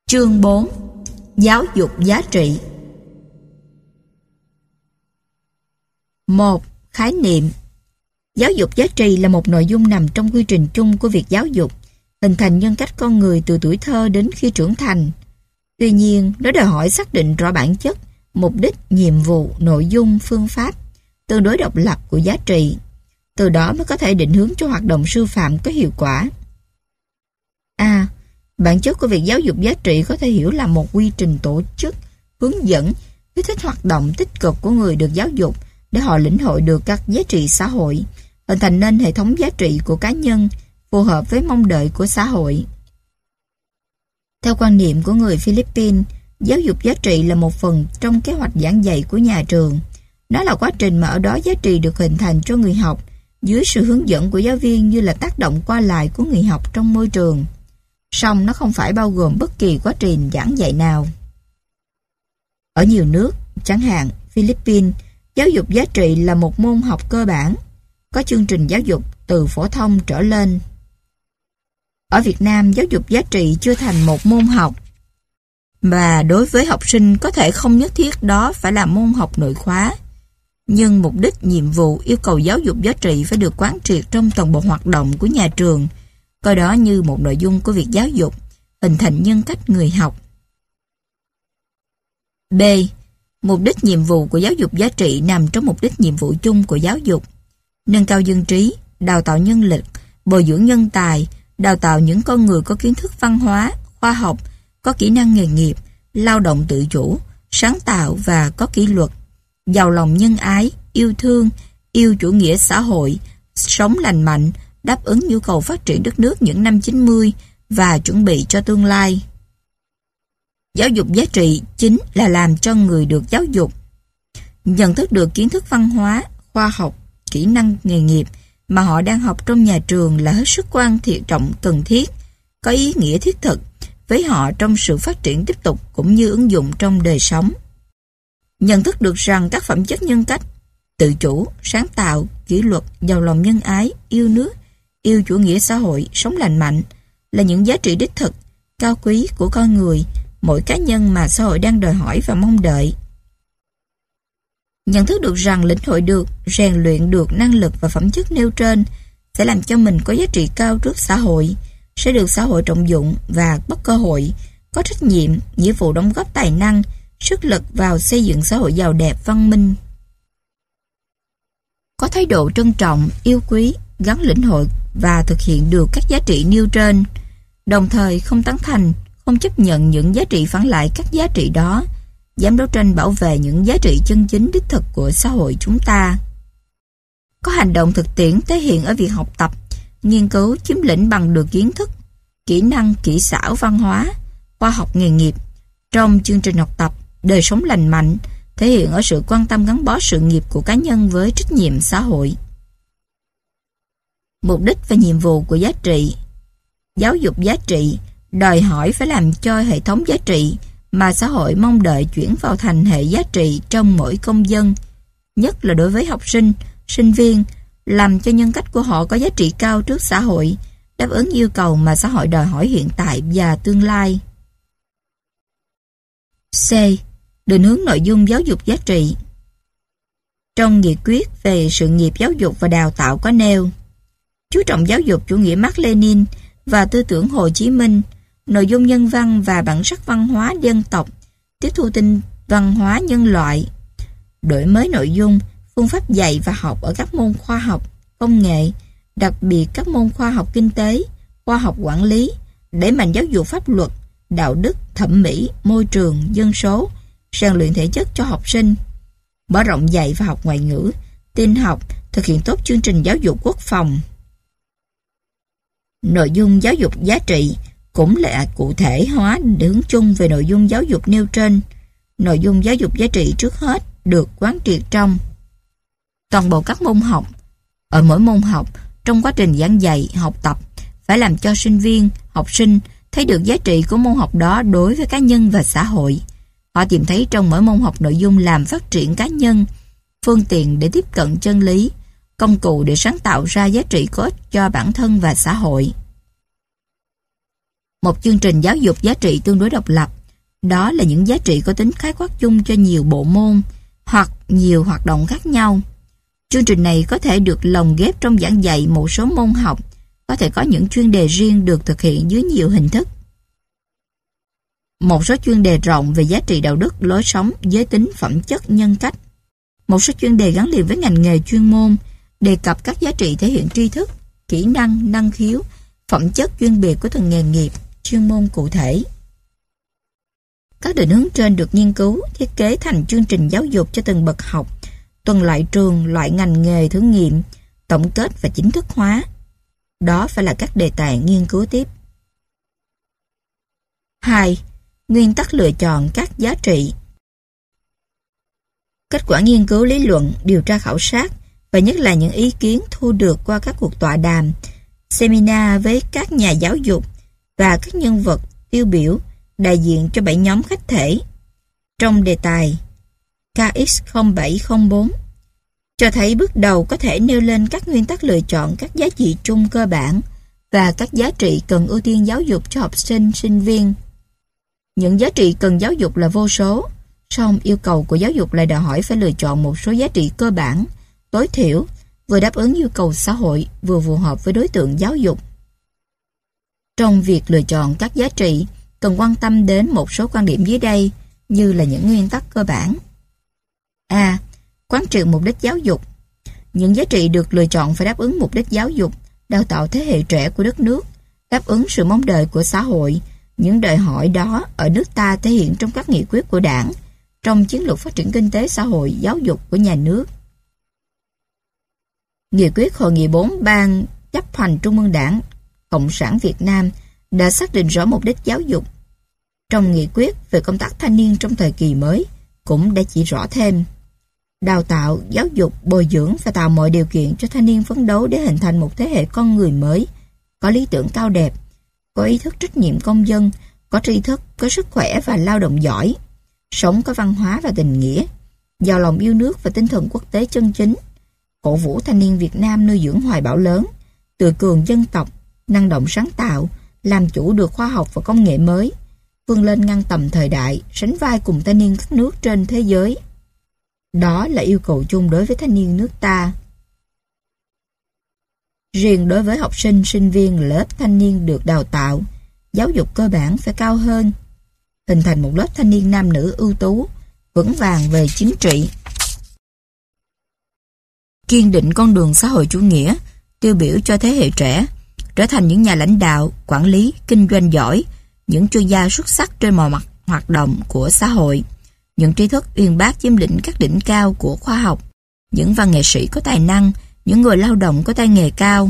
Chương 4. Giáo dục giá trị. 1. Khái niệm. Giáo dục giá trị là một nội dung nằm trong quy trình chung của việc giáo dục, hình thành nhân cách con người từ tuổi thơ đến khi trưởng thành. Tuy nhiên, nó đòi hỏi xác định rõ bản chất, mục đích, nhiệm vụ, nội dung, phương pháp, tương đối độc lập của giá trị. Từ đó mới có thể định hướng cho hoạt động sư phạm có hiệu quả. A. Bản chất của việc giáo dục giá trị có thể hiểu là một quy trình tổ chức, hướng dẫn, kích thích hoạt động tích cực của người được giáo dục để họ lĩnh hội được các giá trị xã hội, hình thành nên hệ thống giá trị của cá nhân phù hợp với mong đợi của xã hội. Theo quan niệm của người Philippines, giáo dục giá trị là một phần trong kế hoạch giảng dạy của nhà trường. Nó là quá trình mà ở đó giá trị được hình thành cho người học dưới sự hướng dẫn của giáo viên, như là tác động qua lại của người học trong môi trường. Song nó không phải bao gồm bất kỳ quá trình giảng dạy nào. Ở nhiều nước, chẳng hạn Philippines, giáo dục giá trị là một môn học cơ bản, có chương trình giáo dục từ phổ thông trở lên. Ở Việt Nam, giáo dục giá trị chưa thành một môn học, và đối với học sinh có thể không nhất thiết đó phải là môn học nội khóa. Nhưng mục đích, nhiệm vụ, yêu cầu giáo dục giá trị phải được quán triệt trong toàn bộ hoạt động của nhà trường, coi đó như một nội dung của việc giáo dục, hình thành nhân cách người học. B. Mục đích, nhiệm vụ của giáo dục giá trị nằm trong mục đích, nhiệm vụ chung của giáo dục: nâng cao dân trí, đào tạo nhân lực, bồi dưỡng nhân tài, đào tạo những con người có kiến thức văn hóa, khoa học, có kỹ năng nghề nghiệp, lao động tự chủ, sáng tạo và có kỷ luật, giàu lòng nhân ái, yêu thương, yêu chủ nghĩa xã hội, sống lành mạnh, đáp ứng nhu cầu phát triển đất nước những năm 90 và chuẩn bị cho tương lai. Giáo dục giá trị chính là làm cho người được giáo dục nhận thức được kiến thức văn hóa, khoa học, kỹ năng nghề nghiệp mà họ đang học trong nhà trường là hết sức quan trọng, cần thiết, có ý nghĩa thiết thực với họ trong sự phát triển tiếp tục cũng như ứng dụng trong đời sống. Nhận thức được rằng các phẩm chất nhân cách, tự chủ, sáng tạo, kỷ luật, giàu lòng nhân ái, yêu nước, yêu chủ nghĩa xã hội, sống lành mạnh là những giá trị đích thực, cao quý của con người, mỗi cá nhân mà xã hội đang đòi hỏi và mong đợi. Nhận thức được rằng lĩnh hội được, rèn luyện được năng lực và phẩm chất nêu trên sẽ làm cho mình có giá trị cao trước xã hội, sẽ được xã hội trọng dụng và bất cơ hội, có trách nhiệm, nghĩa vụ đóng góp tài năng, sức lực vào xây dựng xã hội giàu đẹp, văn minh. Có thái độ trân trọng, yêu quý, gắn lĩnh hội và thực hiện được các giá trị nêu trên, đồng thời không tán thành, không chấp nhận những giá trị phản lại các giá trị đó, dám đấu tranh bảo vệ những giá trị chân chính đích thực của xã hội chúng ta. Có hành động thực tiễn thể hiện ở việc học tập, nghiên cứu, chiếm lĩnh bằng được kiến thức, kỹ năng, kỹ xảo văn hóa, khoa học nghề nghiệp trong chương trình học tập, đời sống lành mạnh, thể hiện ở sự quan tâm gắn bó sự nghiệp của cá nhân với trách nhiệm xã hội. Mục đích và nhiệm vụ của giá trị. Giáo dục giá trị đòi hỏi phải làm cho hệ thống giá trị mà xã hội mong đợi chuyển vào thành hệ giá trị trong mỗi công dân, nhất là đối với học sinh, sinh viên, làm cho nhân cách của họ có giá trị cao trước xã hội, đáp ứng yêu cầu mà xã hội đòi hỏi hiện tại và tương lai. C. Định hướng nội dung giáo dục giá trị. Trong nghị quyết về sự nghiệp giáo dục và đào tạo có nêu: chú trọng giáo dục chủ nghĩa Mác Lênin và tư tưởng Hồ Chí Minh, nội dung nhân văn và bản sắc văn hóa dân tộc, tiếp thu tinh văn hóa nhân loại, đổi mới nội dung, phương pháp dạy và học ở các môn khoa học, công nghệ, đặc biệt các môn khoa học kinh tế, khoa học quản lý, đẩy mạnh giáo dục pháp luật, đạo đức, thẩm mỹ, môi trường, dân số, rèn luyện thể chất cho học sinh, mở rộng dạy và học ngoại ngữ, tin học, thực hiện tốt chương trình giáo dục quốc phòng. Nội dung giáo dục giá trị cũng là cụ thể hóa định hướng chung về nội dung giáo dục nêu trên. Nội dung giáo dục giá trị trước hết được quán triệt trong toàn bộ các môn học. Ở mỗi môn học, trong quá trình giảng dạy, học tập, phải làm cho sinh viên, học sinh thấy được giá trị của môn học đó đối với cá nhân và xã hội. Họ tìm thấy trong mỗi môn học nội dung làm phát triển cá nhân, phương tiện để tiếp cận chân lý, công cụ để sáng tạo ra giá trị có ích cho bản thân và xã hội. một chương trình giáo dục giá trị tương đối độc lập. Đó là những giá trị có tính khái quát chung cho nhiều bộ môn hoặc nhiều hoạt động khác nhau. Chương trình này có thể được lồng ghép trong giảng dạy một số môn học, có thể có những chuyên đề riêng được thực hiện dưới nhiều hình thức. Một số chuyên đề rộng về giá trị đạo đức, lối sống, giới tính, phẩm chất, nhân cách. Một số chuyên đề gắn liền với ngành nghề chuyên môn, đề cập các giá trị thể hiện tri thức, kỹ năng, năng khiếu, phẩm chất chuyên biệt của từng nghề nghiệp, chuyên môn cụ thể. Các định hướng trên được nghiên cứu, thiết kế thành chương trình giáo dục cho từng bậc học, tuần loại trường, loại ngành nghề thử nghiệm, tổng kết và chính thức hóa. Đó phải là các đề tài nghiên cứu tiếp. 2. Nguyên tắc lựa chọn các giá trị. Kết quả nghiên cứu lý luận, điều tra khảo sát và nhất là những ý kiến thu được qua các cuộc tọa đàm, seminar với các nhà giáo dục và các nhân vật tiêu biểu đại diện cho 7 nhóm khách thể trong đề tài KX0704 cho thấy bước đầu có thể nêu lên các nguyên tắc lựa chọn các giá trị chung cơ bản và các giá trị cần ưu tiên giáo dục cho học sinh, sinh viên. Những giá trị cần giáo dục là vô số, song yêu cầu của giáo dục lại đòi hỏi phải lựa chọn một số giá trị cơ bản, tối thiểu, vừa đáp ứng nhu cầu xã hội, vừa phù hợp với đối tượng giáo dục. Trong việc lựa chọn các giá trị, cần quan tâm đến một số quan điểm dưới đây như là những nguyên tắc cơ bản. A. Quán triệt mục đích giáo dục. Những giá trị được lựa chọn phải đáp ứng mục đích giáo dục, đào tạo thế hệ trẻ của đất nước, đáp ứng sự mong đợi của xã hội. Những đòi hỏi đó ở nước ta thể hiện trong các nghị quyết của Đảng, trong chiến lược phát triển kinh tế xã hội, giáo dục của nhà nước. Nghị quyết Hội nghị 4 Ban chấp hành Trung ương Đảng Cộng sản Việt Nam đã xác định rõ mục đích giáo dục. Trong nghị quyết về công tác thanh niên trong thời kỳ mới cũng đã chỉ rõ thêm đào tạo, giáo dục, bồi dưỡng và tạo mọi điều kiện cho thanh niên phấn đấu để hình thành một thế hệ con người mới, có lý tưởng cao đẹp, có ý thức trách nhiệm công dân, có tri thức, có sức khỏe và lao động giỏi, sống có văn hóa và tình nghĩa, giàu lòng yêu nước và tinh thần quốc tế chân chính, cổ vũ thanh niên Việt Nam nuôi dưỡng hoài bão lớn, tự cường dân tộc, năng động sáng tạo, làm chủ được khoa học và công nghệ mới, vươn lên ngang tầm thời đại, sánh vai cùng thanh niên các nước trên thế giới. Đó là yêu cầu chung đối với thanh niên nước ta. Riêng đối với học sinh, sinh viên là lớp thanh niên được đào tạo, giáo dục cơ bản phải cao hơn, hình thành một lớp thanh niên nam nữ ưu tú, vững vàng về chính trị, kiên định con đường xã hội chủ nghĩa, tiêu biểu cho thế hệ trẻ, trở thành những nhà lãnh đạo, quản lý, kinh doanh giỏi, những chuyên gia xuất sắc trên mọi mặt hoạt động của xã hội, những trí thức uyên bác chiếm lĩnh các đỉnh cao của khoa học, những văn nghệ sĩ có tài năng, những người lao động có tay nghề cao.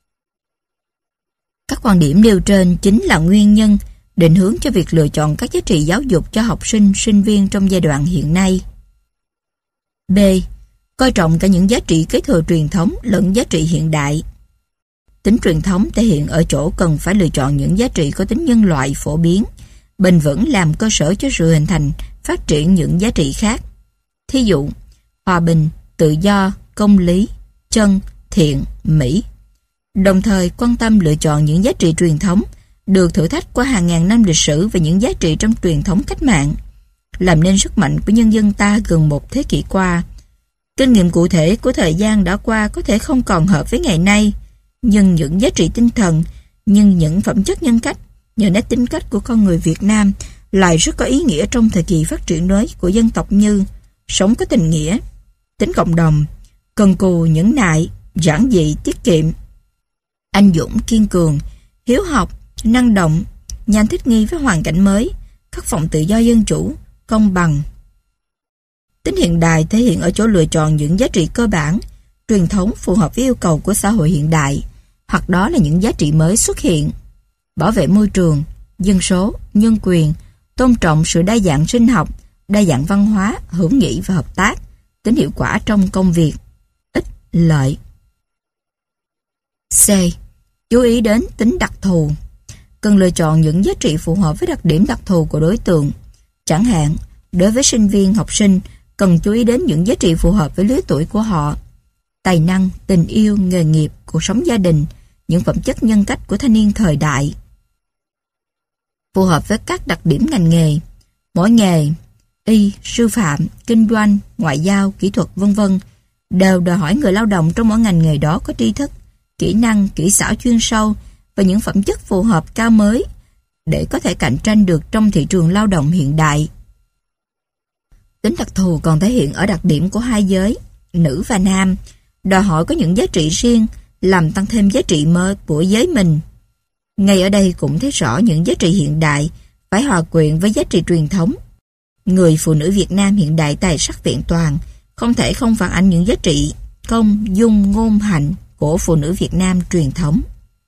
Các quan điểm nêu trên chính là nguyên nhân định hướng cho việc lựa chọn các giá trị giáo dục cho học sinh, sinh viên trong giai đoạn hiện nay. B. Coi trọng cả những giá trị kế thừa truyền thống lẫn giá trị hiện đại. Tính truyền thống thể hiện ở chỗ cần phải lựa chọn những giá trị có tính nhân loại phổ biến, bền vững làm cơ sở cho sự hình thành, phát triển những giá trị khác. Thí dụ, hòa bình, tự do, công lý, chân, thiện, mỹ. Đồng thời quan tâm lựa chọn những giá trị truyền thống được thử thách qua hàng ngàn năm lịch sử và những giá trị trong truyền thống cách mạng, làm nên sức mạnh của nhân dân ta gần một thế kỷ qua. Kinh nghiệm cụ thể của thời gian đã qua có thể không còn hợp với ngày nay, nhưng những giá trị tinh thần, nhưng những phẩm chất nhân cách, nhờ nét tính cách của con người Việt Nam lại rất có ý nghĩa trong thời kỳ phát triển mới của dân tộc như sống có tình nghĩa, tính cộng đồng, cần cù nhẫn nại, giản dị tiết kiệm, anh dũng kiên cường, hiếu học, năng động, nhanh thích nghi với hoàn cảnh mới, khát vọng tự do dân chủ, công bằng. Tính hiện đại thể hiện ở chỗ lựa chọn những giá trị cơ bản, truyền thống phù hợp với yêu cầu của xã hội hiện đại, hoặc đó là những giá trị mới xuất hiện. Bảo vệ môi trường, dân số, nhân quyền, tôn trọng sự đa dạng sinh học, đa dạng văn hóa, hữu nghị và hợp tác, tính hiệu quả trong công việc, ích lợi. C. Chú ý đến tính đặc thù. Cần lựa chọn những giá trị phù hợp với đặc điểm đặc thù của đối tượng. Chẳng hạn, đối với sinh viên, học sinh, cần chú ý đến những giá trị phù hợp với lứa tuổi của họ. Tài năng, tình yêu, nghề nghiệp, cuộc sống gia đình, những phẩm chất nhân cách của thanh niên thời đại. phù hợp với các đặc điểm ngành nghề. Mỗi nghề, y, sư phạm, kinh doanh, ngoại giao, kỹ thuật v.v. đều đòi hỏi người lao động trong mỗi ngành nghề đó có tri thức, kỹ năng, kỹ xảo chuyên sâu và những phẩm chất phù hợp cao mới để có thể cạnh tranh được trong thị trường lao động hiện đại. Tính đặc thù còn thể hiện ở đặc điểm của hai giới, nữ và nam, đòi hỏi có những giá trị riêng làm tăng thêm giá trị mới của giới mình. Ngay ở đây cũng thấy rõ những giá trị hiện đại phải hòa quyện với giá trị truyền thống. Người phụ nữ Việt Nam hiện đại tài sắc vẹn toàn, không thể không phản ánh những giá trị công, dung, ngôn, hạnh của phụ nữ Việt Nam truyền thống.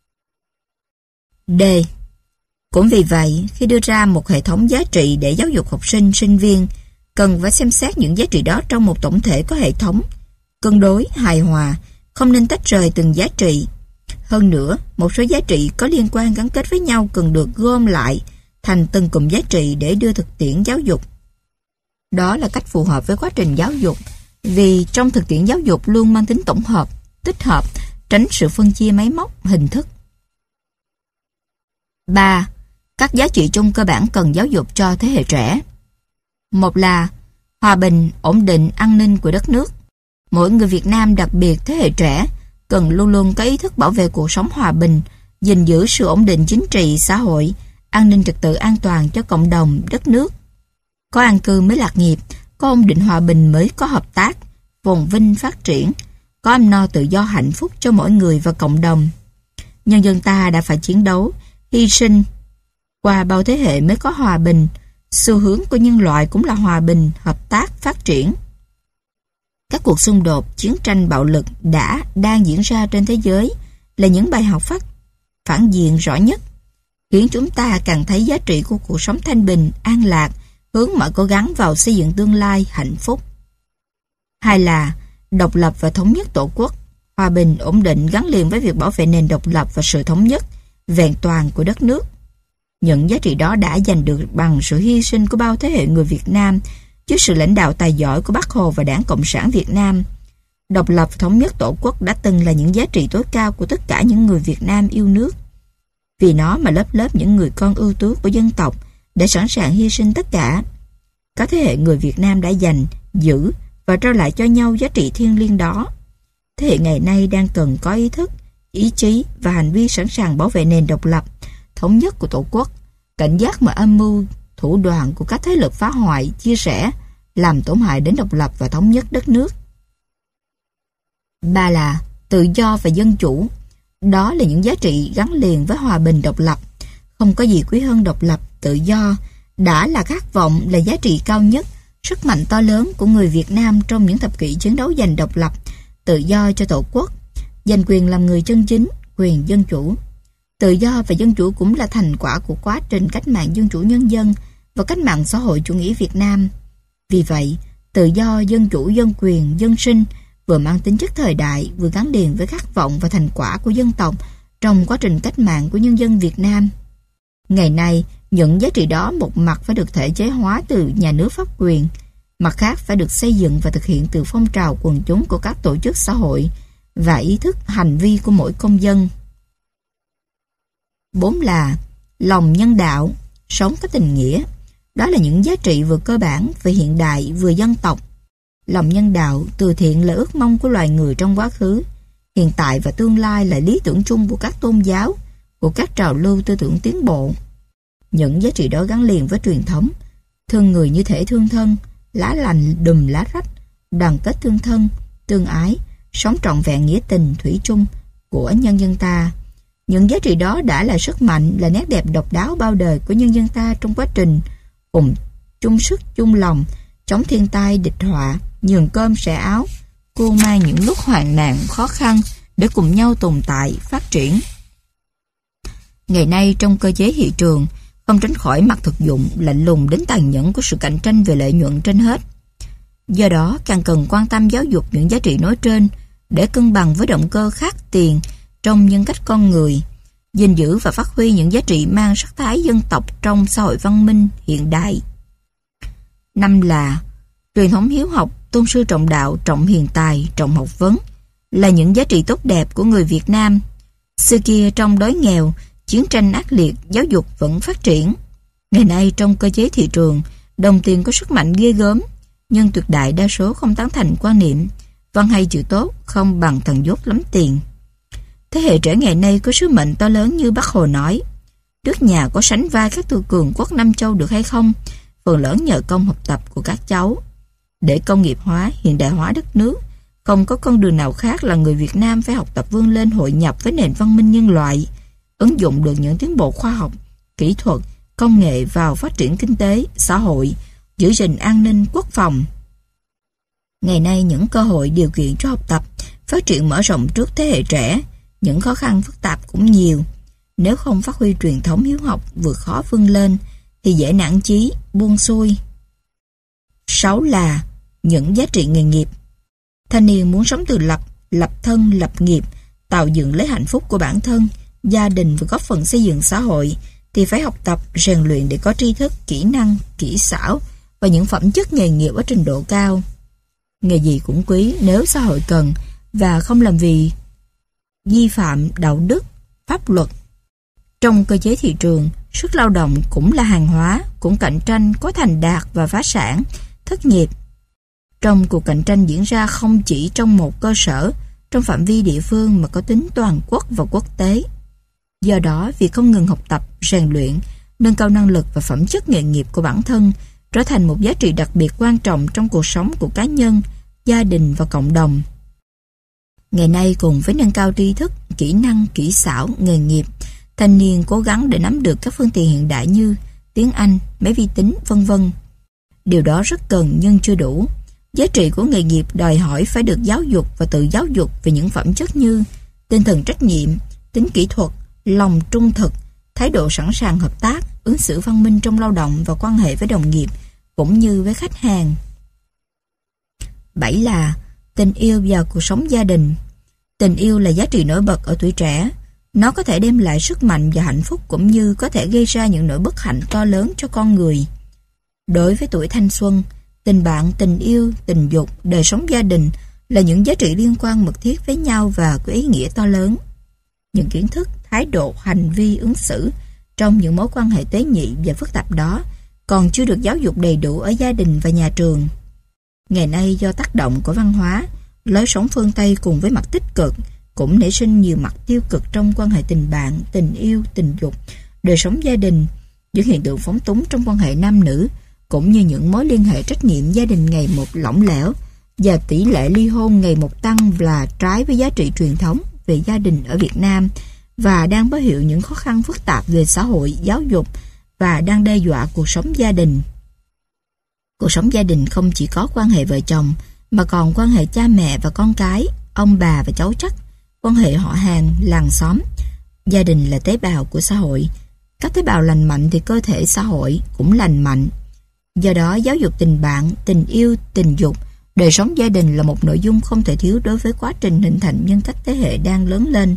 D. Cũng vì vậy, khi đưa ra một hệ thống giá trị để giáo dục học sinh, sinh viên, cần phải xem xét những giá trị đó trong một tổng thể có hệ thống, cân đối, hài hòa, không nên tách rời từng giá trị. Hơn nữa, một số giá trị có liên quan gắn kết với nhau cần được gom lại thành từng cụm giá trị để đưa thực tiễn giáo dục. Đó là cách phù hợp với quá trình giáo dục, vì trong thực tiễn giáo dục luôn mang tính tổng hợp, tích hợp, tránh sự phân chia máy móc, hình thức. 3. Các giá trị chung cơ bản cần giáo dục cho thế hệ trẻ. Một là hòa bình, ổn định, an ninh của đất nước. Mỗi người Việt Nam, đặc biệt thế hệ trẻ, cần luôn luôn có ý thức bảo vệ cuộc sống hòa bình, gìn giữ sự ổn định chính trị, xã hội, an ninh trật tự an toàn cho cộng đồng, đất nước. Có an cư mới lạc nghiệp, có ổn định hòa bình mới có hợp tác, phồn vinh phát triển, có ấm no tự do hạnh phúc cho mỗi người và cộng đồng. Nhân dân ta đã phải chiến đấu, hy sinh, qua bao thế hệ mới có hòa bình. Xu hướng của nhân loại cũng là hòa bình, hợp tác, phát triển. Các cuộc xung đột, chiến tranh bạo lực đang diễn ra trên thế giới là những bài học phản diện rõ nhất, khiến chúng ta càng thấy giá trị của cuộc sống thanh bình, an lạc, hướng mọi cố gắng vào xây dựng tương lai hạnh phúc. Hai là độc lập và thống nhất Tổ quốc. Hòa bình, ổn định gắn liền với việc bảo vệ nền độc lập và sự thống nhất, vẹn toàn của đất nước. Những giá trị đó đã giành được bằng sự hy sinh của bao thế hệ người Việt Nam trước sự lãnh đạo tài giỏi của Bác Hồ và Đảng Cộng sản Việt Nam. Độc lập và thống nhất Tổ quốc đã từng là những giá trị tối cao của tất cả những người Việt Nam yêu nước. Vì nó mà lớp lớp những người con ưu tú của dân tộc đã sẵn sàng hy sinh tất cả. Các thế hệ người Việt Nam đã giành, giữ và trao lại cho nhau giá trị thiêng liêng đó. Thế hệ ngày nay đang cần có ý thức, ý chí và hành vi sẵn sàng bảo vệ nền độc lập, thống nhất của Tổ quốc, cảnh giác mà âm mưu, thủ đoạn của các thế lực phá hoại, chia rẽ, làm tổn hại đến độc lập và thống nhất đất nước. Ba là tự do và dân chủ. Đó là những giá trị gắn liền với hòa bình, độc lập. Không có gì quý hơn độc lập, tự do, đã là khát vọng, là giá trị cao nhất, sức mạnh to lớn của người Việt Nam trong những thập kỷ chiến đấu giành độc lập, tự do cho Tổ quốc, giành quyền làm người chân chính, quyền dân chủ. Tự do và dân chủ cũng là thành quả của quá trình cách mạng dân chủ nhân dân và cách mạng xã hội chủ nghĩa Việt Nam. Vì vậy, tự do, dân chủ, dân quyền, dân sinh vừa mang tính chất thời đại, vừa gắn liền với khát vọng và thành quả của dân tộc trong quá trình cách mạng của nhân dân Việt Nam. Ngày nay, những giá trị đó một mặt phải được thể chế hóa từ nhà nước pháp quyền, mặt khác phải được xây dựng và thực hiện từ phong trào quần chúng của các tổ chức xã hội và ý thức hành vi của mỗi công dân. 4 là lòng nhân đạo, sống có tình nghĩa. Đó là những giá trị vừa cơ bản, vừa hiện đại, vừa dân tộc. Lòng nhân đạo, từ thiện là ước mong của loài người trong quá khứ, hiện tại và tương lai là lý tưởng chung của các tôn giáo, của các trào lưu tư tưởng tiến bộ. Những giá trị đó gắn liền với truyền thống, thương người như thể thương thân, lá lành đùm lá rách, đoàn kết thương thân, tương ái, sống trọn vẹn nghĩa tình thủy chung của nhân dân ta. Những giá trị đó đã là sức mạnh, là nét đẹp độc đáo bao đời của nhân dân ta trong quá trình cùng chung sức chung lòng, chống thiên tai địch họa, nhường cơm sẻ áo, cưu mang những lúc hoạn nạn khó khăn để cùng nhau tồn tại, phát triển. Ngày nay trong cơ chế thị trường, không tránh khỏi mặt thực dụng, lạnh lùng đến tàn nhẫn của sự cạnh tranh về lợi nhuận trên hết. Do đó, càng cần quan tâm giáo dục những giá trị nói trên để cân bằng với động cơ khác tiền trong nhân cách con người, gìn giữ và phát huy những giá trị mang sắc thái dân tộc trong xã hội văn minh hiện đại. 5 là truyền thống hiếu học, tôn sư trọng đạo, trọng hiền tài, trọng học vấn là những giá trị tốt đẹp của người Việt Nam. Xưa kia trong đói nghèo, chiến tranh ác liệt, giáo dục vẫn phát triển. Ngày nay trong cơ chế thị trường, đồng tiền có sức mạnh ghê gớm, nhưng tuyệt đại đa số không tán thành quan niệm văn hay chữ tốt không bằng thần dốt lắm tiền. Thế hệ trẻ ngày nay có sứ mệnh to lớn như Bác Hồ nói, nước nhà có sánh vai các tư cường quốc Nam Châu được hay không, phần lớn nhờ công học tập của các cháu. Để công nghiệp hóa, hiện đại hóa đất nước, không có con đường nào khác là người Việt Nam phải học tập vươn lên hội nhập với nền văn minh nhân loại, ứng dụng được những tiến bộ khoa học, kỹ thuật, công nghệ vào phát triển kinh tế, xã hội, giữ gìn an ninh, quốc phòng. Ngày nay những cơ hội điều kiện cho học tập, phát triển mở rộng trước thế hệ trẻ, những khó khăn phức tạp cũng nhiều. Nếu không phát huy truyền thống hiếu học vượt khó vươn lên, thì dễ nản chí, buông xuôi. 6 là những giá trị nghề nghiệp. Thanh niên muốn sống tự lập thân, lập nghiệp, tạo dựng lấy hạnh phúc của bản thân, gia đình và góp phần xây dựng xã hội, thì phải học tập, rèn luyện để có tri thức, kỹ năng, kỹ xảo và những phẩm chất nghề nghiệp ở trình độ cao. Nghề gì cũng quý nếu xã hội cần và không làm vì vi phạm đạo đức, pháp luật. Trong cơ chế thị trường, sức lao động cũng là hàng hóa, cũng cạnh tranh có thành đạt và phá sản, thất nghiệp. Trong cuộc cạnh tranh diễn ra không chỉ trong một cơ sở, trong phạm vi địa phương mà có tính toàn quốc và quốc tế. Do đó, việc không ngừng học tập, rèn luyện, nâng cao năng lực và phẩm chất nghề nghiệp của bản thân trở thành một giá trị đặc biệt quan trọng trong cuộc sống của cá nhân, gia đình và cộng đồng. Ngày nay cùng với nâng cao tri thức, kỹ năng, kỹ xảo, nghề nghiệp, thanh niên cố gắng để nắm được các phương tiện hiện đại như tiếng Anh, máy vi tính, v.v. Điều đó rất cần nhưng chưa đủ. Giá trị của nghề nghiệp đòi hỏi phải được giáo dục và tự giáo dục về những phẩm chất như tinh thần trách nhiệm, tính kỹ thuật, lòng trung thực, thái độ sẵn sàng hợp tác, ứng xử văn minh trong lao động và quan hệ với đồng nghiệp cũng như với khách hàng. 7 là tình yêu và cuộc sống gia đình. Tình yêu là giá trị nổi bật ở tuổi trẻ. Nó có thể đem lại sức mạnh và hạnh phúc cũng như có thể gây ra những nỗi bất hạnh to lớn cho con người. Đối với tuổi thanh xuân, tình bạn, tình yêu, tình dục, đời sống gia đình là những giá trị liên quan mật thiết với nhau và có ý nghĩa to lớn. Những kiến thức, thái độ, hành vi, ứng xử trong những mối quan hệ tế nhị và phức tạp đó còn chưa được giáo dục đầy đủ ở gia đình và nhà trường. Ngày nay do tác động của văn hóa, lối sống phương Tây cùng với mặt tích cực cũng nảy sinh nhiều mặt tiêu cực trong quan hệ tình bạn, tình yêu, tình dục, đời sống gia đình, những hiện tượng phóng túng trong quan hệ nam nữ, cũng như những mối liên hệ trách nhiệm gia đình ngày một lỏng lẻo và tỷ lệ ly hôn ngày một tăng là trái với giá trị truyền thống về gia đình ở Việt Nam và đang báo hiệu những khó khăn phức tạp về xã hội, giáo dục và đang đe dọa cuộc sống gia đình. Cuộc sống gia đình không chỉ có quan hệ vợ chồng mà còn quan hệ cha mẹ và con cái, ông bà và cháu chắt, quan hệ họ hàng, làng xóm. Gia đình là tế bào của xã hội. Các tế bào lành mạnh thì cơ thể xã hội cũng lành mạnh. Do đó, giáo dục tình bạn, tình yêu, tình dục, đời sống gia đình là một nội dung không thể thiếu đối với quá trình hình thành nhân cách thế hệ đang lớn lên.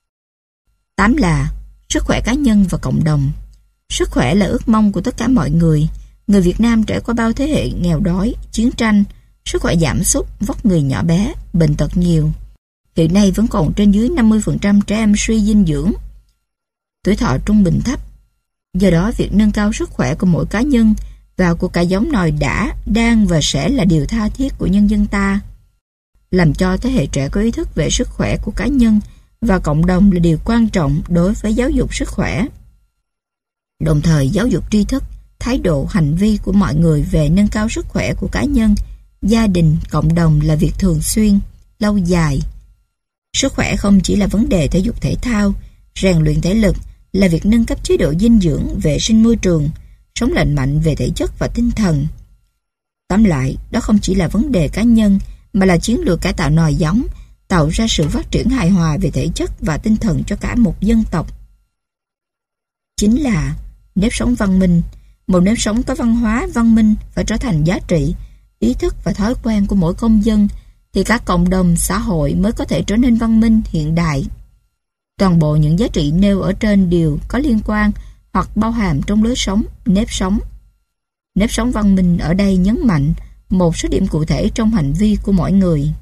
8 là sức khỏe cá nhân và cộng đồng. Sức khỏe là ước mong của tất cả mọi người. Người Việt Nam trải qua bao thế hệ nghèo đói, chiến tranh, sức khỏe giảm sút, vóc người nhỏ bé, bệnh tật nhiều. Hiện nay vẫn còn trên dưới 50% trẻ em suy dinh dưỡng, tuổi thọ trung bình thấp. Do đó, việc nâng cao sức khỏe của mỗi cá nhân và của cả giống nòi đã, đang và sẽ là điều tha thiết của nhân dân ta. Làm cho thế hệ trẻ có ý thức về sức khỏe của cá nhân và cộng đồng là điều quan trọng đối với giáo dục sức khỏe. Đồng thời, giáo dục tri thức, thái độ, hành vi của mọi người về nâng cao sức khỏe của cá nhân, gia đình, cộng đồng là việc thường xuyên, lâu dài. Sức khỏe không chỉ là vấn đề thể dục thể thao, rèn luyện thể lực, là việc nâng cấp chế độ dinh dưỡng, vệ sinh môi trường, sống lành mạnh về thể chất và tinh thần. Tóm lại, đó không chỉ là vấn đề cá nhân mà là chiến lược cải tạo nòi giống, tạo ra sự phát triển hài hòa về thể chất và tinh thần cho cả một dân tộc. Chính là nếp sống văn minh. Một nếp sống có văn hóa, văn minh phải trở thành giá trị, ý thức và thói quen của mỗi công dân, thì cả cộng đồng, xã hội mới có thể trở nên văn minh, hiện đại. Toàn bộ những giá trị nêu ở trên đều có liên quan hoặc bao hàm trong lối sống, nếp sống. Nếp sống văn minh ở đây nhấn mạnh một số điểm cụ thể trong hành vi của mỗi người.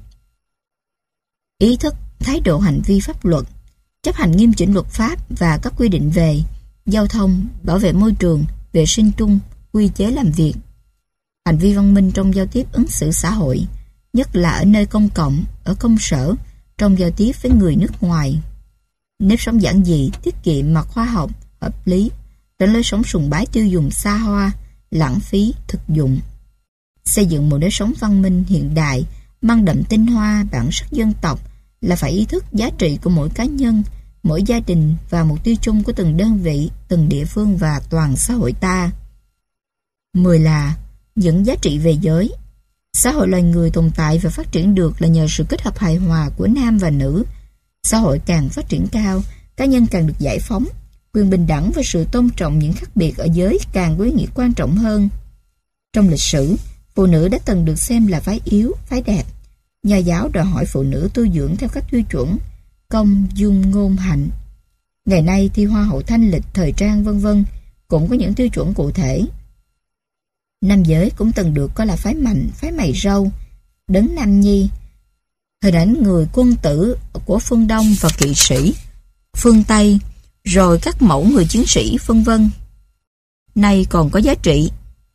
Ý thức, thái độ hành vi pháp luật, chấp hành nghiêm chỉnh luật pháp và các quy định về giao thông, bảo vệ môi trường, vệ sinh chung, quy chế làm việc. Hành vi văn minh trong giao tiếp ứng xử xã hội, nhất là ở nơi công cộng, ở công sở, trong giao tiếp với người nước ngoài. Nếp sống giản dị, tiết kiệm mà khoa học, hợp lý, tránh lối sống sùng bái tiêu dùng xa hoa, lãng phí, thực dụng. Xây dựng một nếp sống văn minh hiện đại, mang đậm tinh hoa bản sắc dân tộc là phải ý thức giá trị của mỗi cá nhân, mỗi gia đình và mục tiêu chung của từng đơn vị, từng địa phương và toàn xã hội ta. 10 là những giá trị về giới. Xã hội loài người tồn tại và phát triển được là nhờ sự kết hợp hài hòa của nam và nữ. Xã hội càng phát triển cao, cá nhân càng được giải phóng, quyền bình đẳng và sự tôn trọng những khác biệt ở giới càng có ý nghĩa quan trọng hơn. Trong lịch sử, phụ nữ đã từng được xem là phái yếu, phái đẹp. Nho giáo đòi hỏi phụ nữ tu dưỡng theo các tiêu chuẩn công, dung, ngôn, hạnh. Ngày nay thì hoa hậu thanh lịch, thời trang vân vân cũng có những tiêu chuẩn cụ thể. Nam giới cũng từng được coi là phái mạnh, phái mày râu, đấng nam nhi, hình ảnh người quân tử của phương Đông và kỵ sĩ phương Tây, rồi các mẫu người chiến sĩ vân vân. Nay còn có giá trị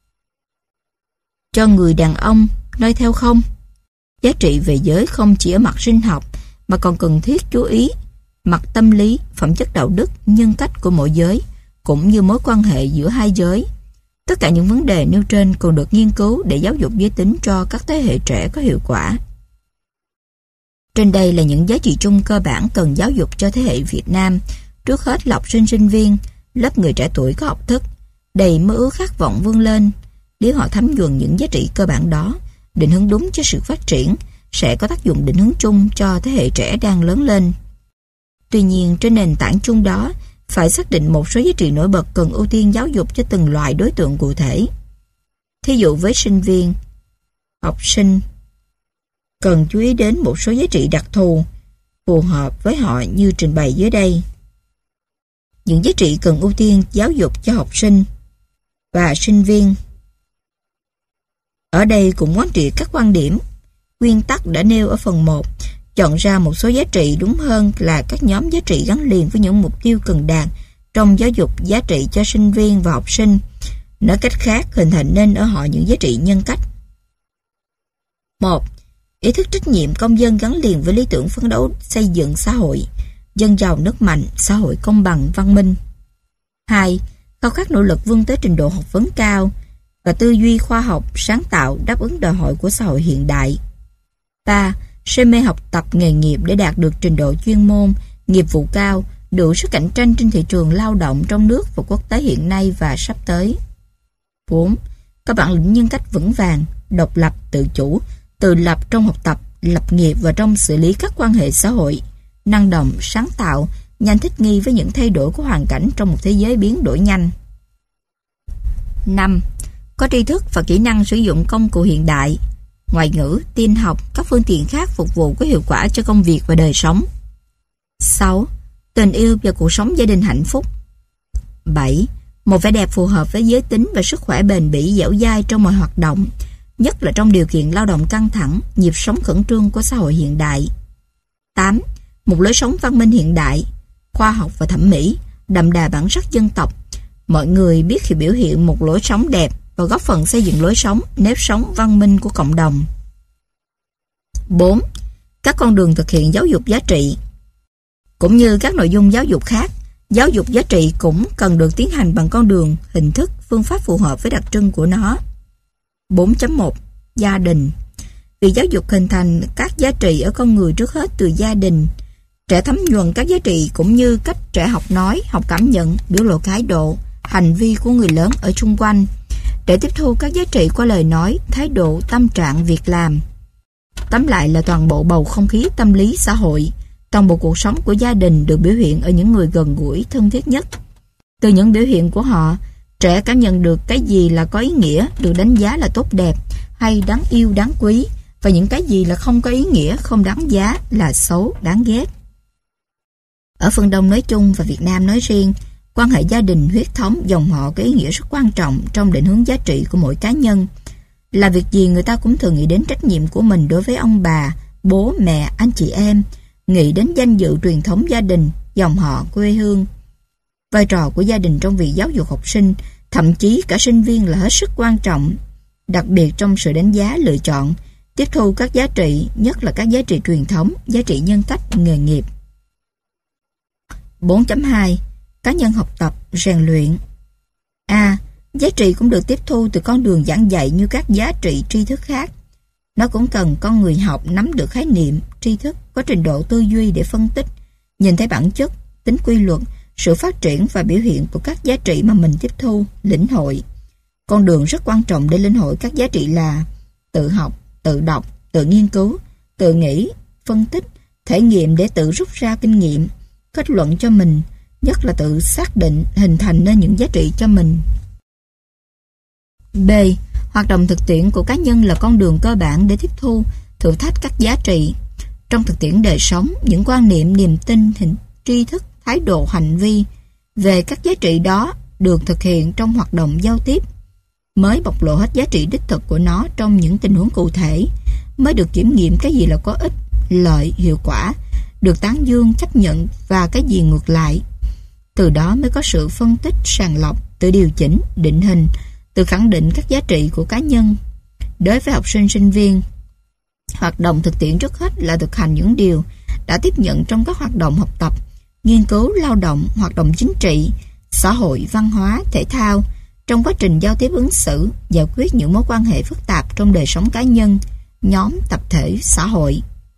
cho người đàn ông noi theo không? Giá trị về giới không chỉ ở mặt sinh học mà còn cần thiết chú ý mặt tâm lý, phẩm chất đạo đức, nhân cách của mỗi giới, cũng như mối quan hệ giữa hai giới. Tất cả những vấn đề nêu trên còn được nghiên cứu để giáo dục giới tính cho các thế hệ trẻ có hiệu quả. Trên đây là những giá trị chung cơ bản cần giáo dục cho thế hệ Việt Nam. Trước hết là học sinh sinh viên, lớp người trẻ tuổi có học thức, đầy mơ ước khát vọng vươn lên. Nếu họ thấm nhuần những giá trị cơ bản đó, định hướng đúng cho sự phát triển, sẽ có tác dụng định hướng chung cho thế hệ trẻ đang lớn lên. Tuy nhiên, trên nền tảng chung đó, phải xác định một số giá trị nổi bật cần ưu tiên giáo dục cho từng loại đối tượng cụ thể. Thí dụ với sinh viên, học sinh cần chú ý đến một số giá trị đặc thù phù hợp với họ như trình bày dưới đây. Những giá trị cần ưu tiên giáo dục cho học sinh và sinh viên. Ở đây cũng quán triệt các quan điểm, nguyên tắc đã nêu ở phần 1, chọn ra một số giá trị, đúng hơn là các nhóm giá trị gắn liền với những mục tiêu cần đạt trong giáo dục giá trị cho sinh viên và học sinh. Nói cách khác, hình thành nên ở họ những giá trị nhân cách. 1. Ý thức trách nhiệm công dân gắn liền với lý tưởng phấn đấu xây dựng xã hội dân giàu nước mạnh, xã hội công bằng, văn minh. 2. Khao khát nỗ lực vươn tới trình độ học vấn cao và tư duy khoa học, sáng tạo đáp ứng đòi hỏi của xã hội hiện đại. 3. Say mê học tập nghề nghiệp để đạt được trình độ chuyên môn, nghiệp vụ cao, đủ sức cạnh tranh trên thị trường lao động trong nước và quốc tế hiện nay và sắp tới. 4. Có bản lĩnh nhân cách vững vàng, độc lập, tự chủ, tự lập trong học tập, lập nghiệp và trong xử lý các quan hệ xã hội, năng động, sáng tạo, nhanh thích nghi với những thay đổi của hoàn cảnh trong một thế giới biến đổi nhanh. 5. Có tri thức và kỹ năng sử dụng công cụ hiện đại, ngoại ngữ, tin học, các phương tiện khác phục vụ có hiệu quả cho công việc và đời sống. 6. Tình yêu và cuộc sống gia đình hạnh phúc. 7. Một vẻ đẹp phù hợp với giới tính và sức khỏe bền bỉ dẻo dai trong mọi hoạt động, nhất là trong điều kiện lao động căng thẳng, nhịp sống khẩn trương của xã hội hiện đại. 8. Một lối sống văn minh hiện đại, khoa học và thẩm mỹ, đậm đà bản sắc dân tộc. Mọi người biết khi biểu hiện một lối sống đẹp và góp phần xây dựng lối sống, nếp sống văn minh của cộng đồng. 4. Các con đường thực hiện giáo dục giá trị. Cũng như các nội dung giáo dục khác, giáo dục giá trị cũng cần được tiến hành bằng con đường, hình thức, phương pháp phù hợp với đặc trưng của nó. 4.1. Gia đình. Vì giáo dục hình thành các giá trị ở con người trước hết từ gia đình. Trẻ thấm nhuần các giá trị cũng như cách trẻ học nói, học cảm nhận, biểu lộ thái độ, hành vi của người lớn ở chung quanh. Để tiếp thu các giá trị qua lời nói, thái độ, tâm trạng, việc làm. Tóm lại là toàn bộ bầu không khí tâm lý xã hội, toàn bộ cuộc sống của gia đình được biểu hiện ở những người gần gũi, thân thiết nhất. Từ những biểu hiện của họ, trẻ cảm nhận được cái gì là có ý nghĩa, được đánh giá là tốt đẹp, hay đáng yêu, đáng quý, và những cái gì là không có ý nghĩa, không đáng giá, là xấu, đáng ghét. Ở phương Đông nói chung và Việt Nam nói riêng, quan hệ gia đình, huyết thống, dòng họ có ý nghĩa rất quan trọng trong định hướng giá trị của mỗi cá nhân. Là việc gì người ta cũng thường nghĩ đến trách nhiệm của mình đối với ông bà, bố, mẹ, anh chị em, nghĩ đến danh dự truyền thống gia đình, dòng họ, quê hương. Vai trò của gia đình trong việc giáo dục học sinh Thậm chí cả sinh viên là hết sức quan trọng, đặc biệt trong sự đánh giá, lựa chọn, tiếp thu các giá trị, nhất là các giá trị truyền thống, giá trị nhân cách, nghề nghiệp. 4.2. Cá nhân học tập, rèn luyện. A. Giá trị cũng được tiếp thu từ con đường giảng dạy như các giá trị tri thức khác. Nó cũng cần con người học nắm được khái niệm, tri thức, có trình độ tư duy để phân tích, nhìn thấy bản chất, tính quy luật, sự phát triển và biểu hiện của các giá trị mà mình tiếp thu, lĩnh hội. Con đường rất quan trọng để lĩnh hội các giá trị là tự học, tự đọc, tự nghiên cứu, tự nghĩ, phân tích, thể nghiệm để tự rút ra kinh nghiệm, kết luận cho mình, nhất là tự xác định, hình thành nên những giá trị cho mình. B. Hoạt động thực tiễn của cá nhân là con đường cơ bản để tiếp thu, thử thách các giá trị. Trong thực tiễn đời sống, những quan niệm, niềm tin, tri thức, thái độ, hành vi về các giá trị đó được thực hiện trong hoạt động giao tiếp, mới bộc lộ hết giá trị đích thực của nó trong những tình huống cụ thể, mới được kiểm nghiệm cái gì là có ích, lợi, hiệu quả, được tán dương, chấp nhận và cái gì ngược lại. Từ đó mới có sự phân tích, sàng lọc, tự điều chỉnh, định hình, tự khẳng định các giá trị của cá nhân. Đối với học sinh, sinh viên, hoạt động thực tiễn trước hết là thực hành những điều đã tiếp nhận trong các hoạt động học tập, nghiên cứu, lao động, hoạt động chính trị, xã hội, văn hóa, thể thao, trong quá trình giao tiếp ứng xử, giải quyết những mối quan hệ phức tạp trong đời sống cá nhân, nhóm, tập thể, xã hội.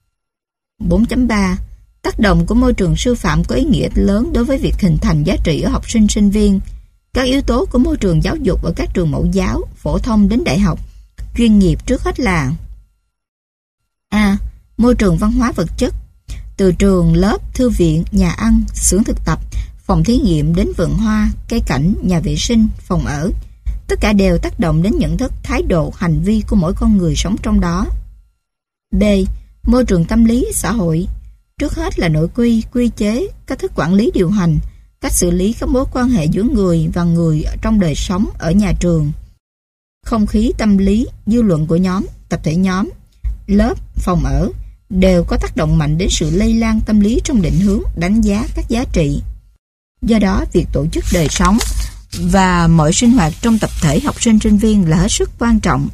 4.3. Tác động của môi trường sư phạm có ý nghĩa lớn đối với việc hình thành giá trị ở học sinh, sinh viên. Các yếu tố của môi trường giáo dục ở các trường mẫu giáo, phổ thông đến đại học, chuyên nghiệp trước hết là A. Môi trường văn hóa vật chất. Từ trường, lớp, thư viện, nhà ăn, xưởng thực tập, phòng thí nghiệm đến vườn hoa, cây cảnh, nhà vệ sinh, phòng ở. Tất cả đều tác động đến nhận thức, thái độ, hành vi của mỗi con người sống trong đó. B. Môi trường tâm lý, xã hội. Trước hết là nội quy, quy chế, cách thức quản lý điều hành, cách xử lý các mối quan hệ giữa người và người trong đời sống ở nhà trường. Không khí tâm lý, dư luận của nhóm, tập thể nhóm, lớp, phòng ở đều có tác động mạnh đến sự lây lan tâm lý trong định hướng, đánh giá các giá trị. Do đó, việc tổ chức đời sống và mọi sinh hoạt trong tập thể học sinh, sinh viên là hết sức quan trọng.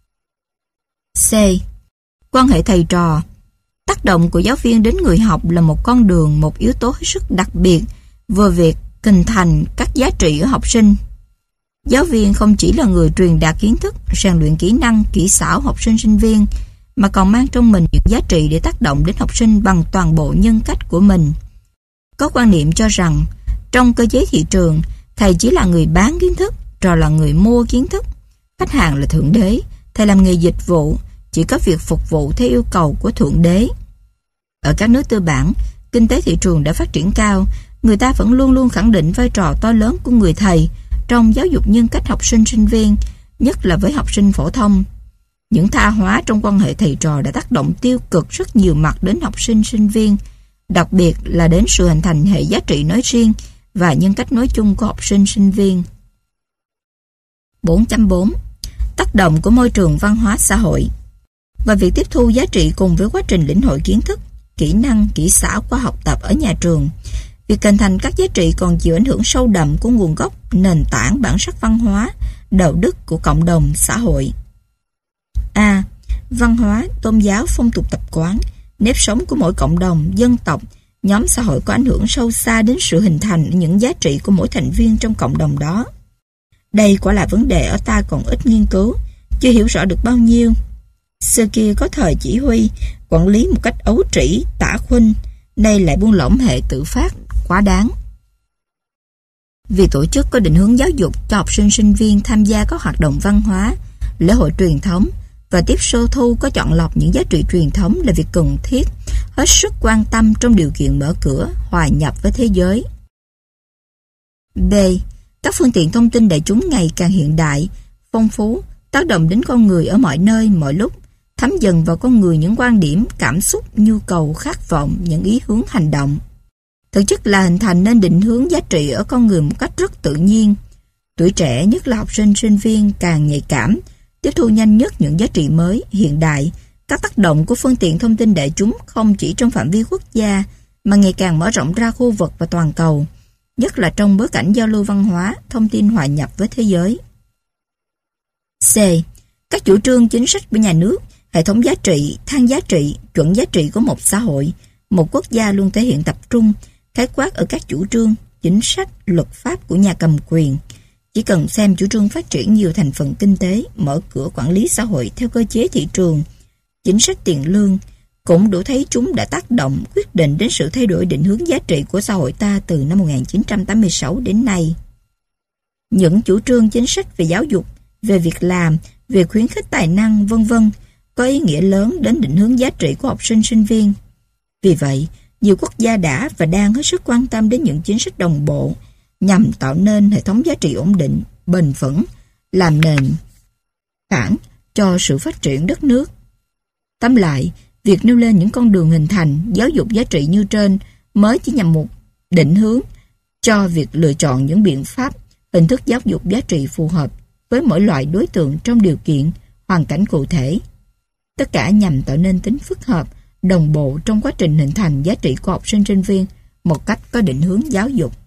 C. Quan hệ thầy trò. Tác động của giáo viên đến người học là một con đường, một yếu tố hết sức đặc biệt về việc hình thành các giá trị ở học sinh. Giáo viên không chỉ là người truyền đạt kiến thức, rèn luyện kỹ năng, kỹ xảo học sinh, sinh viên, mà còn mang trong mình những giá trị để tác động đến học sinh bằng toàn bộ nhân cách của mình. Có quan niệm cho rằng, trong cơ chế thị trường, thầy chỉ là người bán kiến thức, trò là người mua kiến thức. Khách hàng là thượng đế, thầy làm nghề dịch vụ, chỉ có việc phục vụ theo yêu cầu của thượng đế. Ở các nước tư bản, kinh tế thị trường đã phát triển cao, người ta vẫn luôn luôn khẳng định vai trò to lớn của người thầy trong giáo dục nhân cách học sinh, sinh viên, nhất là với học sinh phổ thông. Những tha hóa trong quan hệ thầy trò đã tác động tiêu cực rất nhiều mặt đến học sinh, sinh viên, đặc biệt là đến sự hình thành hệ giá trị nói riêng và nhân cách nói chung của học sinh, sinh viên. 4.4. Tác động của môi trường văn hóa xã hội. Và việc tiếp thu giá trị cùng với quá trình lĩnh hội kiến thức, kỹ năng, kỹ xảo qua học tập ở nhà trường, việc hình thành các giá trị còn chịu ảnh hưởng sâu đậm của nguồn gốc, nền tảng, bản sắc văn hóa, đạo đức của cộng đồng, xã hội. A. Văn hóa, tôn giáo, phong tục tập quán, nếp sống của mỗi cộng đồng, dân tộc, nhóm xã hội có ảnh hưởng sâu xa đến sự hình thành những giá trị của mỗi thành viên trong cộng đồng đó. Đây quả là vấn đề ở ta còn ít nghiên cứu, chưa hiểu rõ được bao nhiêu. Xưa kia có thời chỉ huy, quản lý một cách ấu trĩ, tả khuynh, nay lại buông lỏng hệ tự phát, quá đáng. Việc tổ chức có định hướng giáo dục cho học sinh, sinh viên tham gia các hoạt động văn hóa, lễ hội truyền thống và tiếp sô thu có chọn lọc những giá trị truyền thống là việc cần thiết, hết sức quan tâm trong điều kiện mở cửa, hòa nhập với thế giới. B. Các phương tiện thông tin đại chúng ngày càng hiện đại, phong phú, tác động đến con người ở mọi nơi, mọi lúc, thấm dần vào con người những quan điểm, cảm xúc, nhu cầu, khát vọng, những ý hướng hành động. Thực chất là hình thành nên định hướng giá trị ở con người một cách rất tự nhiên. Tuổi trẻ, nhất là học sinh, sinh viên càng nhạy cảm, tiếp thu nhanh nhất những giá trị mới, hiện đại. Các tác động của phương tiện thông tin đại chúng không chỉ trong phạm vi quốc gia, mà ngày càng mở rộng ra khu vực và toàn cầu. nhất là trong bối cảnh giao lưu văn hóa, thông tin hòa nhập với thế giới. C. Các chủ trương chính sách của nhà nước, hệ thống giá trị, thang giá trị, chuẩn giá trị của một xã hội, một quốc gia luôn thể hiện tập trung, khái quát ở các chủ trương, chính sách, luật pháp của nhà cầm quyền. Chỉ cần xem chủ trương phát triển nhiều thành phần kinh tế, mở cửa quản lý xã hội theo cơ chế thị trường, chính sách tiền lương, cũng đủ thấy chúng đã tác động quyết định đến sự thay đổi định hướng giá trị của xã hội ta từ năm 1986 đến nay. Những chủ trương chính sách về giáo dục, về việc làm, về khuyến khích tài năng, vân vân, có ý nghĩa lớn đến định hướng giá trị của học sinh sinh viên. Vì vậy, nhiều quốc gia đã và đang hết sức quan tâm đến những chính sách đồng bộ nhằm tạo nên hệ thống giá trị ổn định, bền vững, làm nền tảng cho sự phát triển đất nước. Tóm lại, việc nêu lên những con đường hình thành giáo dục giá trị như trên mới chỉ nhằm một định hướng cho việc lựa chọn những biện pháp, hình thức giáo dục giá trị phù hợp với mỗi loại đối tượng trong điều kiện, hoàn cảnh cụ thể. Tất cả nhằm tạo nên tính phức hợp, đồng bộ trong quá trình hình thành giá trị của học sinh sinh viên một cách có định hướng giáo dục.